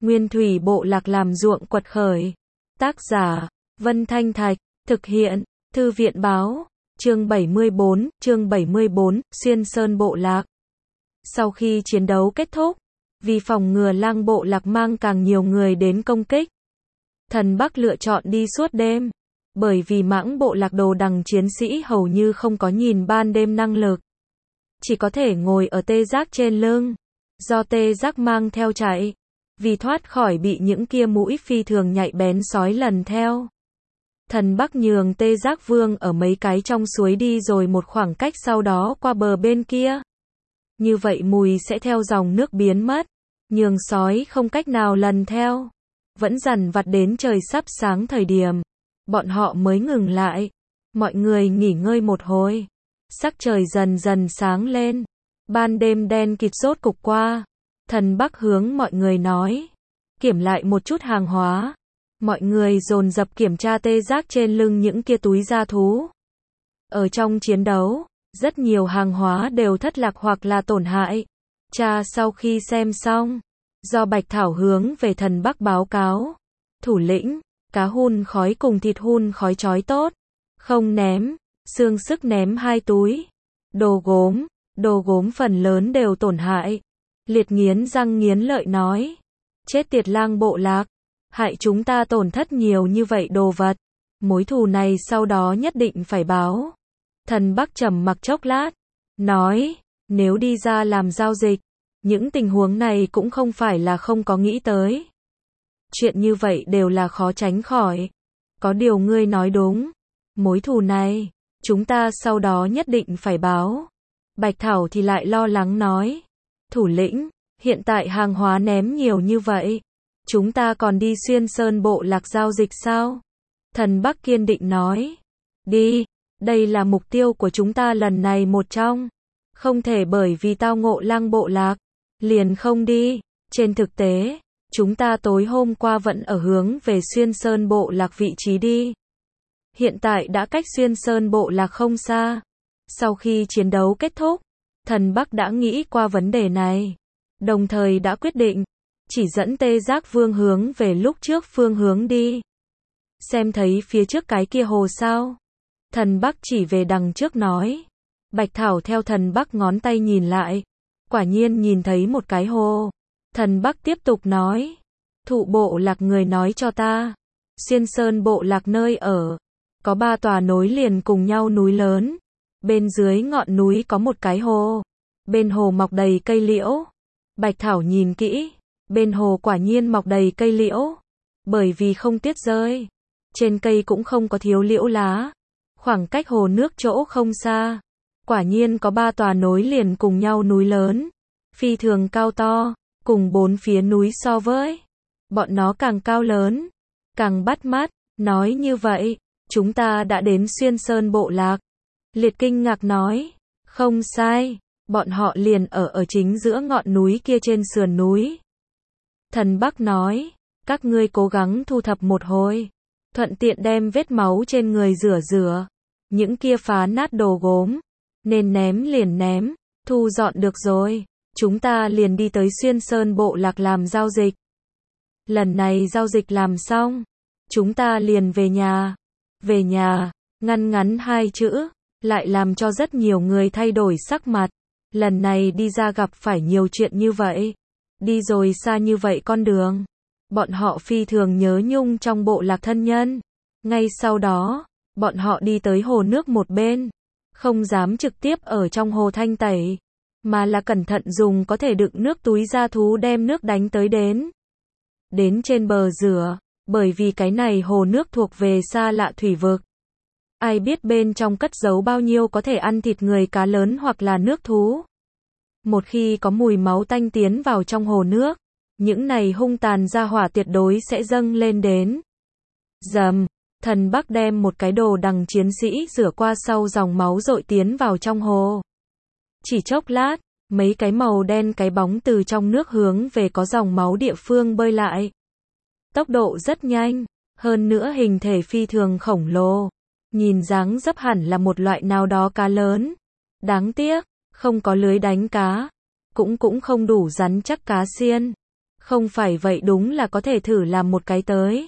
Nguyên thủy bộ lạc làm ruộng quật khởi. Tác giả, Vân Thanh Thạch, thực hiện, Thư viện báo, chương 74, Xuyên Sơn bộ lạc. Sau khi chiến đấu kết thúc, vì phòng ngừa lang bộ lạc mang càng nhiều người đến công kích, Thần Bắc lựa chọn đi suốt đêm, bởi vì mãng bộ lạc đồ đằng chiến sĩ hầu như không có nhìn ban đêm năng lực, chỉ có thể ngồi ở tê giác trên lưng, do tê giác mang theo chạy, vì thoát khỏi bị những kia mũi phi thường nhạy bén sói lần theo. Thần Bắc nhường tê giác vương ở mấy cái trong suối đi rồi một khoảng cách sau đó qua bờ bên kia. Như vậy mùi sẽ theo dòng nước biến mất, nhường sói không cách nào lần theo. Vẫn dằn vặt đến trời sắp sáng thời điểm, bọn họ mới ngừng lại. Mọi người nghỉ ngơi một hồi. Sắc trời dần dần sáng lên. Ban đêm đen kịt rốt cục qua. Thần Bắc hướng mọi người nói. Kiểm lại một chút hàng hóa. Mọi người dồn dập kiểm tra tê giác trên lưng những kia túi da thú. Ở trong chiến đấu, rất nhiều hàng hóa đều thất lạc hoặc là tổn hại. Cha sau khi xem xong, do Bạch Thảo hướng về Thần Bắc báo cáo. Thủ lĩnh, cá hun khói cùng thịt hun khói chói tốt. Không ném, xương sức ném 2 túi. Đồ gốm phần lớn đều tổn hại. Liệt nghiến răng nghiến lợi nói. Chết tiệt lang bộ lạc, hại chúng ta tổn thất nhiều như vậy đồ vật. Mối thù này sau đó nhất định phải báo. Thần Bắc trầm mặc chốc lát, nói, nếu đi ra làm giao dịch, những tình huống này cũng không phải là không có nghĩ tới. Chuyện như vậy đều là khó tránh khỏi. Có điều ngươi nói đúng, mối thù này, chúng ta sau đó nhất định phải báo. Bạch Thảo thì lại lo lắng nói, thủ lĩnh, hiện tại hàng hóa ném nhiều như vậy, chúng ta còn đi Xuyên Sơn bộ lạc giao dịch sao? Thần Bắc kiên định nói, đi, đây là mục tiêu của chúng ta lần này một trong. Không thể bởi vì tao ngộ lang bộ lạc, liền không đi. Trên thực tế, chúng ta tối hôm qua vẫn ở hướng về Xuyên Sơn bộ lạc vị trí đi. Hiện tại đã cách Xuyên Sơn bộ lạc không xa. Sau khi chiến đấu kết thúc, Thần Bắc đã nghĩ qua vấn đề này, đồng thời đã quyết định, chỉ dẫn tê giác vương hướng về lúc trước phương hướng đi. Xem thấy phía trước cái kia hồ sao? Thần Bắc chỉ về đằng trước nói. Bạch Thảo theo Thần Bắc ngón tay nhìn lại, quả nhiên nhìn thấy một cái hồ. Thần Bắc tiếp tục nói, thụ bộ lạc người nói cho ta, Xuyên Sơn bộ lạc nơi ở, có 3 tòa nối liền cùng nhau núi lớn, bên dưới ngọn núi có một cái hồ, bên hồ mọc đầy cây liễu. Bạch Thảo nhìn kỹ, bên hồ quả nhiên mọc đầy cây liễu, bởi vì không tuyết rơi, trên cây cũng không có thiếu liễu lá. Khoảng cách hồ nước chỗ không xa, quả nhiên có 3 tòa nối liền cùng nhau núi lớn, phi thường cao to, cùng 4 phía núi so với bọn nó càng cao lớn, càng bắt mắt. Nói như vậy, chúng ta đã đến Xuyên Sơn bộ lạc. Liệt kinh ngạc nói, không sai, bọn họ liền ở chính giữa ngọn núi kia trên sườn núi. Thần Bắc nói, các ngươi cố gắng thu thập một hồi, thuận tiện đem vết máu trên người rửa. Những kia phá nát đồ gốm, nên ném liền ném, thu dọn được rồi, chúng ta liền đi tới Xuyên Sơn bộ lạc làm giao dịch. Lần này giao dịch làm xong, chúng ta liền về nhà. Về nhà, ngắn 2 chữ, lại làm cho rất nhiều người thay đổi sắc mặt. Lần này đi ra gặp phải nhiều chuyện như vậy, đi rồi xa như vậy con đường, bọn họ phi thường nhớ nhung trong bộ lạc thân nhân. Ngay sau đó, bọn họ đi tới hồ nước một bên, không dám trực tiếp ở trong hồ thanh tẩy, mà là cẩn thận dùng có thể đựng nước túi da thú đem nước đánh tới đến trên bờ rửa, bởi vì cái này hồ nước thuộc về xa lạ thủy vực. Ai biết bên trong cất giấu bao nhiêu có thể ăn thịt người, cá lớn hoặc là nước thú. Một khi có mùi máu tanh tiến vào trong hồ nước, những này hung tàn gia hỏa tuyệt đối sẽ dâng lên đến. Dầm, Thần Bắc đem một cái đồ đằng chiến sĩ rửa qua sau dòng máu dội tiến vào trong hồ. Chỉ chốc lát, mấy cái màu đen cái bóng từ trong nước hướng về có dòng máu địa phương bơi lại. Tốc độ rất nhanh, hơn nữa hình thể phi thường khổng lồ. Nhìn dáng dấp hẳn là một loại nào đó cá lớn. Đáng tiếc, không có lưới đánh cá, cũng không đủ rắn chắc cá xiên. Không phải vậy đúng là có thể thử làm một cái tới.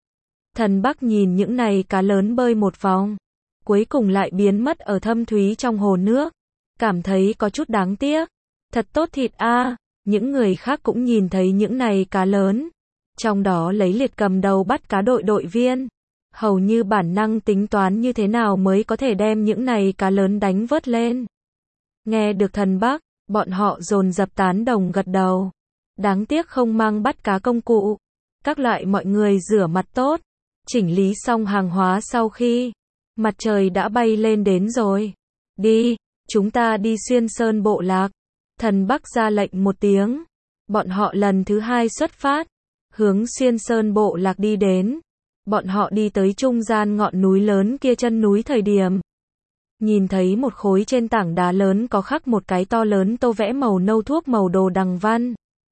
Thần Bắc nhìn những này cá lớn bơi một vòng, cuối cùng lại biến mất ở thâm thúy trong hồ nước, cảm thấy có chút đáng tiếc. Thật tốt thịt a. Những người khác cũng nhìn thấy những này cá lớn, trong đó lấy Liệt cầm đầu bắt cá đội đội viên, hầu như bản năng tính toán như thế nào mới có thể đem những này cá lớn đánh vớt lên. Nghe được Thần Bắc, bọn họ dồn dập tán đồng gật đầu. Đáng tiếc không mang bắt cá công cụ. Các loại mọi người rửa mặt tốt, chỉnh lý xong hàng hóa sau khi mặt trời đã bay lên đến rồi. Đi, chúng ta đi xuyên sơn bộ lạc. Thần Bắc ra lệnh một tiếng. Bọn họ lần thứ hai xuất phát, hướng xuyên sơn bộ lạc đi đến. Bọn họ đi tới trung gian ngọn núi lớn kia chân núi thời điểm. Nhìn thấy một khối trên tảng đá lớn có khắc một cái to lớn tô vẽ màu nâu thuốc màu đồ đằng văn.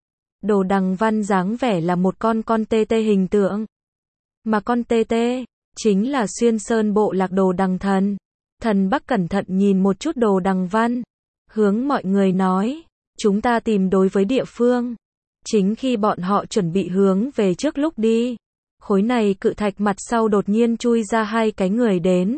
Đồ đằng văn dáng vẻ là một con tê tê hình tượng. Mà con tê tê chính là xuyên sơn bộ lạc đồ đằng thần. Thần Bắc cẩn thận nhìn một chút đồ đằng văn, hướng mọi người nói, chúng ta tìm đối với địa phương. Chính khi bọn họ chuẩn bị hướng về trước lúc đi, khối này cự thạch mặt sau đột nhiên chui ra hai cái người đến.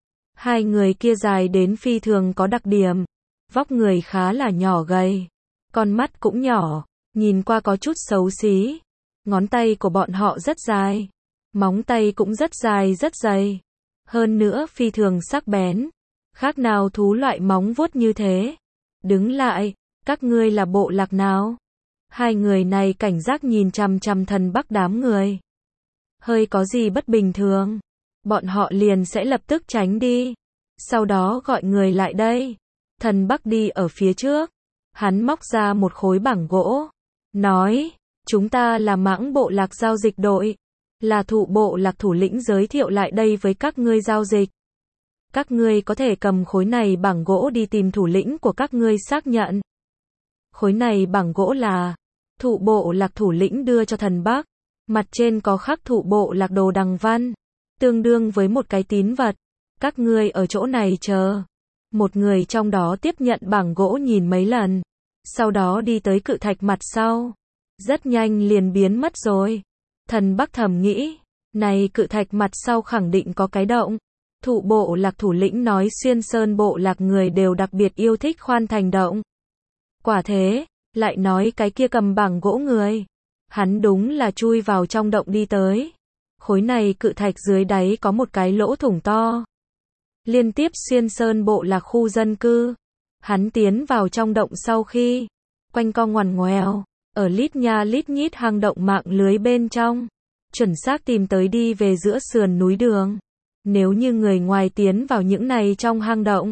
Hai người kia dài đến phi thường có đặc điểm, vóc người khá là nhỏ gầy, con mắt cũng nhỏ, nhìn qua có chút xấu xí. Ngón tay của bọn họ rất dài, móng tay cũng rất dài rất dày, hơn nữa phi thường sắc bén, khác nào thú loại móng vuốt như thế. Đứng lại, các ngươi là bộ lạc nào? Hai người này cảnh giác nhìn chằm chằm Thần Bắc đám người. Hơi có gì bất bình thường, bọn họ liền sẽ lập tức tránh đi, sau đó gọi người lại đây. Thần Bắc đi ở phía trước, hắn móc ra một khối bảng gỗ, nói, chúng ta là Mãng bộ lạc giao dịch đội, là Thụ bộ lạc thủ lĩnh giới thiệu lại đây với các ngươi giao dịch. Các ngươi có thể cầm khối này bảng gỗ đi tìm thủ lĩnh của các ngươi xác nhận. Khối này bảng gỗ là Thụ bộ lạc thủ lĩnh đưa cho Thần Bắc, mặt trên có khắc Thụ bộ lạc đồ đằng văn, tương đương với một cái tín vật. Các ngươi ở chỗ này chờ. Một người trong đó tiếp nhận bảng gỗ nhìn mấy lần, sau đó đi tới cự thạch mặt sau, rất nhanh liền biến mất rồi. Thần Bắc thầm nghĩ, này cự thạch mặt sau khẳng định có cái động. Thụ bộ lạc thủ lĩnh nói xuyên sơn bộ lạc người đều đặc biệt yêu thích khoan thành động. Quả thế, lại nói cái kia cầm bảng gỗ người, hắn đúng là chui vào trong động đi tới. Khối này cự thạch dưới đáy có một cái lỗ thủng to, liên tiếp xuyên sơn bộ lạc khu dân cư. Hắn tiến vào trong động sau khi quanh co ngoằn ngoèo, ở lít nha lít nhít hang động mạng lưới bên trong, chuẩn xác tìm tới đi về giữa sườn núi đường. Nếu như người ngoài tiến vào những này trong hang động,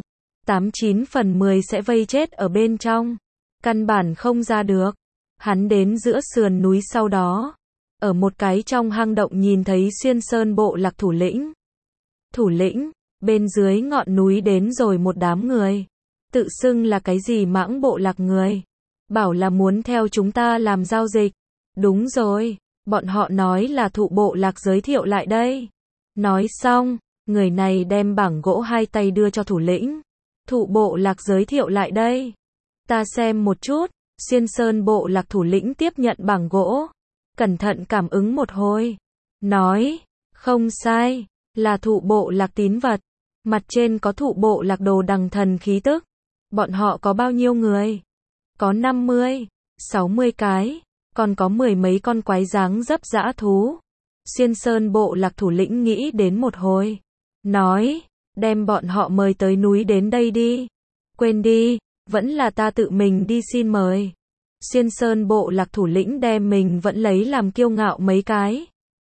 89 phần 10 sẽ vây chết ở bên trong, căn bản không ra được. Hắn đến giữa sườn núi sau đó, ở một cái trong hang động nhìn thấy xuyên sơn bộ lạc thủ lĩnh. Thủ lĩnh, bên dưới ngọn núi đến rồi một đám người, tự xưng là cái gì Mãng bộ lạc người, bảo là muốn theo chúng ta làm giao dịch. Đúng rồi, bọn họ nói là Thụ bộ lạc giới thiệu lại đây. Nói xong, người này đem bảng gỗ hai tay đưa cho thủ lĩnh. Thụ bộ lạc giới thiệu lại đây. Ta xem một chút. Xuyên sơn bộ lạc thủ lĩnh tiếp nhận bảng gỗ, cẩn thận cảm ứng một hồi, nói, không sai, là Thụ bộ lạc tín vật, mặt trên có Thụ bộ lạc đồ đằng thần khí tức. Bọn họ có bao nhiêu người? Có 50, 60 cái, còn có mười mấy con quái dáng dấp dã thú. Xuyên sơn bộ lạc thủ lĩnh nghĩ đến một hồi, nói, đem bọn họ mời tới núi đến đây đi. Quên đi, vẫn là ta tự mình đi xin mời. Xuyên sơn bộ lạc thủ lĩnh đem mình vẫn lấy làm kiêu ngạo mấy cái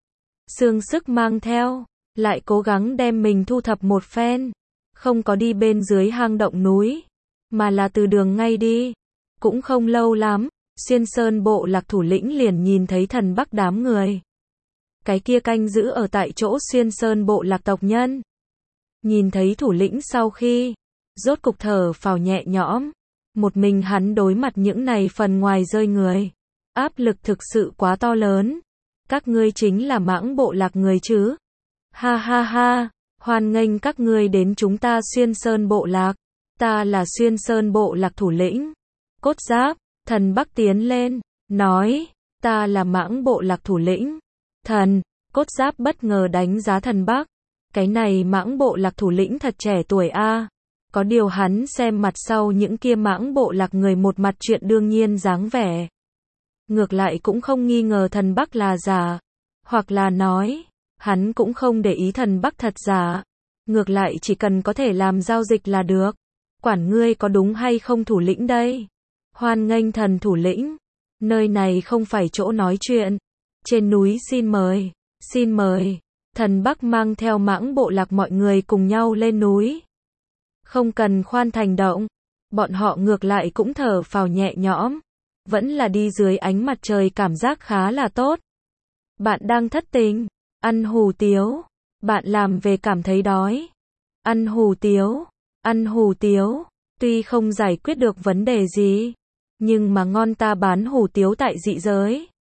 xương sức mang theo, lại cố gắng đem mình thu thập một phen, không có đi bên dưới hang động núi, mà là từ đường ngay đi. Cũng không lâu lắm, xuyên sơn bộ lạc thủ lĩnh liền nhìn thấy Thần Bắc đám người. Cái kia canh giữ ở tại chỗ xuyên sơn bộ lạc tộc nhân. Nhìn thấy thủ lĩnh sau khi, rốt cục thở phào nhẹ nhõm. Một mình hắn đối mặt những này phần ngoài rơi người. Áp lực thực sự quá to lớn. Các ngươi chính là Mãng bộ lạc người chứ? Ha ha ha, hoan nghênh các ngươi đến chúng ta xuyên sơn bộ lạc. Ta là xuyên sơn bộ lạc thủ lĩnh. Cốt Giáp, Thần Bắc tiến lên, nói, ta là Mãng bộ lạc thủ lĩnh. Thần, Cốt Giáp bất ngờ đánh giá thần Bắc. Cái này Mãng bộ lạc thủ lĩnh thật trẻ tuổi a. Có điều hắn xem mặt sau những kia Mãng bộ lạc người một mặt chuyện đương nhiên dáng vẻ. Ngược lại cũng không nghi ngờ thần Bắc là giả. Hoặc là nói, hắn cũng không để ý thần Bắc thật giả. Ngược lại chỉ cần có thể làm giao dịch là được. Quản ngươi có đúng hay không thủ lĩnh đây? Hoan nghênh thần thủ lĩnh. Nơi này không phải chỗ nói chuyện. Trên núi xin mời. Xin mời. Thần Bắc mang theo Mãng bộ lạc mọi người cùng nhau lên núi. Không cần khoan thành động. Bọn họ ngược lại cũng thở phào nhẹ nhõm. Vẫn là đi dưới ánh mặt trời cảm giác khá là tốt. Bạn đang thất tình. Ăn hủ tiếu. Bạn làm về cảm thấy đói. Ăn hủ tiếu. Ăn hủ tiếu. Tuy không giải quyết được vấn đề gì. Nhưng mà ngon ta bán hủ tiếu tại dị giới.